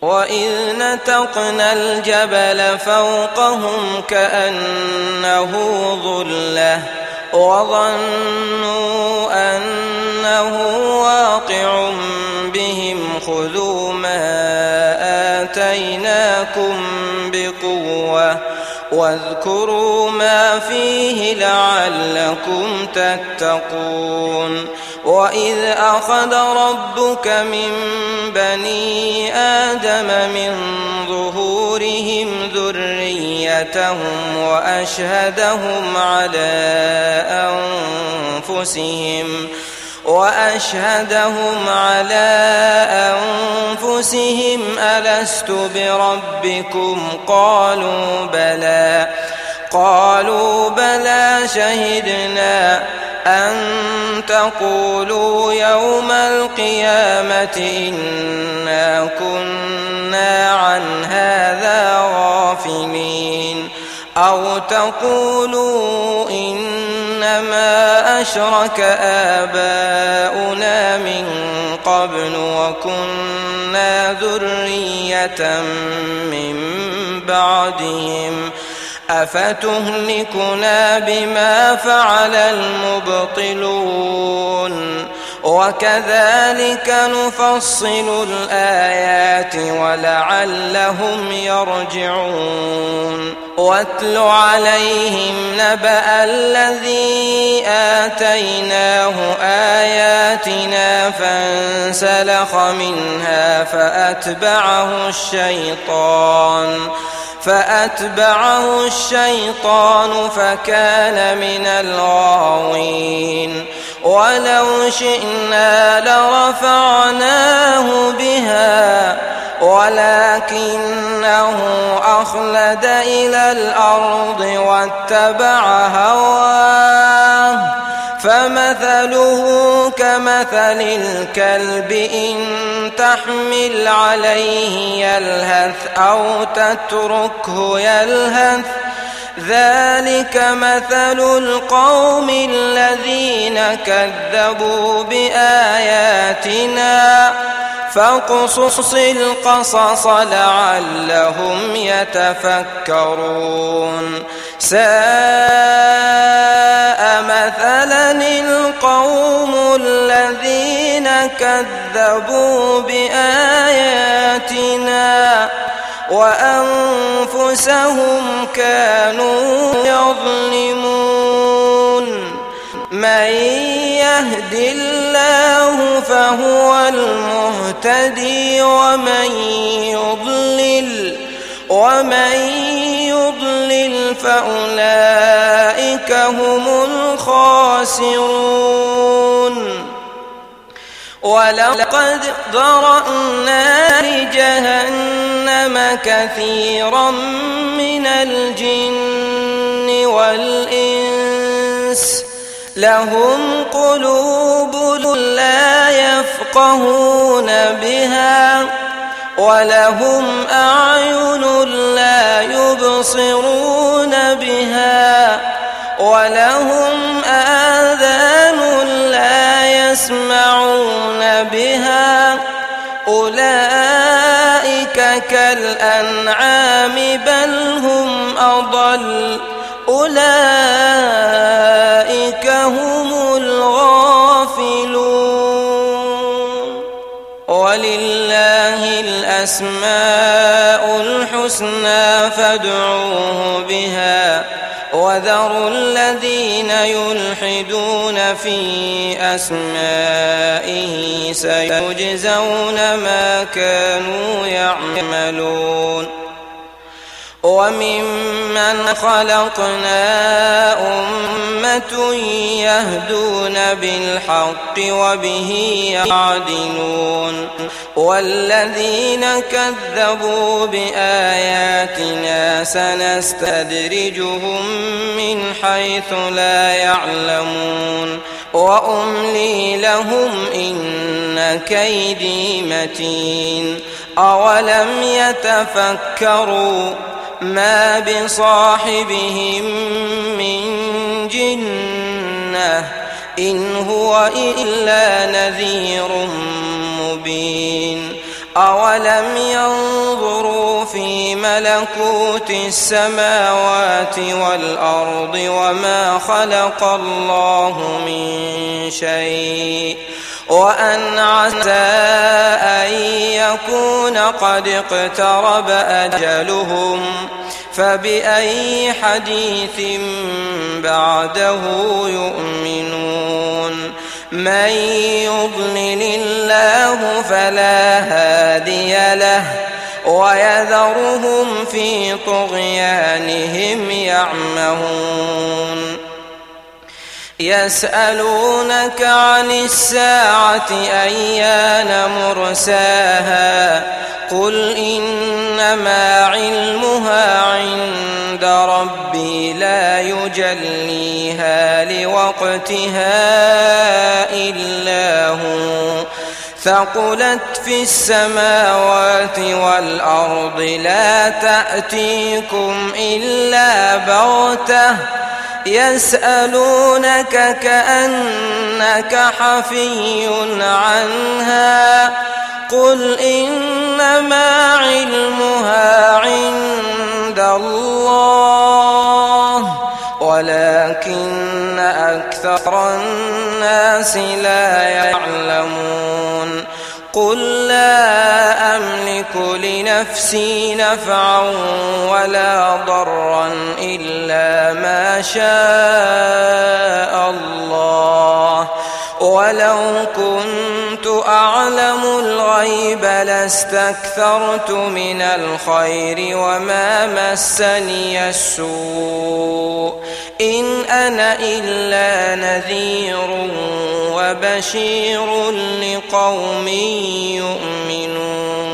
وإذ نتقنا الجبل فوقهم كأنه ظلة وظنوا أنه واقع بهم خذوا ما آتيناكم بقوة واذكروا ما فيه لعلكم تتقون وإذ أخذ ربك من بني آدم من ظهورهم ذريتهم وأشهدهم على أنفسهم ألست بربكم قالوا بلى شهدنا أن تقولوا يوم القيامة إنا كنا عن هذا غافلين أو تقولوا إنما أشرك آباؤنا من قبل وكنا ذرية من بعدهم أفتهلكنا بما فعل المبطلون وكذلك نفصل الآيات ولعلهم يرجعون واتل عليهم نبأ الذي آتيناه آياتنا فانسلخ منها فأتبعه الشيطان فكان من الغاوين ولو شئنا لرفعناه بها ولكنه أخلد إلى الأرض واتبع هواه فمثله كمثل الكلب إن تحمل عليه يلهث أو تتركه يلهث ذلك مثل القوم الذين كذبوا بآياتنا فاقصص القصص لعلهم يتفكرون ساء مثلا القوم الذين كذبوا بآياتنا وأنفسهم كانوا يظلمون من يهد الله فهو المهتدي ومن يضلل فأولئك هم الخاسرون ولقد ذرأنا لجهنم كثيرا من الجن والإنس لهم قلوب لا يفقهون بها ولهم أعين لا يبصرون بها ولهم آذان لا يسمعون بها أولئك كالأنعام بل هم أضل أولئك هم الغافلون ولله الأسماء الحسنى فادعوه بها وذروا الذين يلحدون في أسمائه سيجزون ما كانوا يعملون وممن خلقنا أمة يهدون بالحق وبه يعدلون والذين كذبوا بآياتنا سنستدرجهم من حيث لا يعلمون وأملي لهم إن كيدي متين أولم يتفكروا ما بصاحبهم من جنة إن هو إلا نذير مبين أولم ينظروا ملكوت السماوات والأرض وما خلق الله من شيء وأن عسى أن يكون قد اقترب أجلهم فبأي حديث بعده يؤمنون من يضلل الله فلا هادي له ويذرهم في طغيانهم يعمهون يسألونك عن الساعة أيان مرساها قل إنما علمها عند ربي لا يجليها لوقتها إلا هو ثقلت في السماوات والأرض لا تأتيكم إلا بغتة يسألونك كأنك حفي عنها قل إنما علمها عند الله ولكن أكثر الناس لا يعلمون قل لا أملك لنفسي نفعا ولا ضرا إلا ما شاء الله ولو كنت أعلم الغيب لاستكثرت من الخير وما مسني السوء إن أنا إلا نذير وبشير لقوم يؤمنون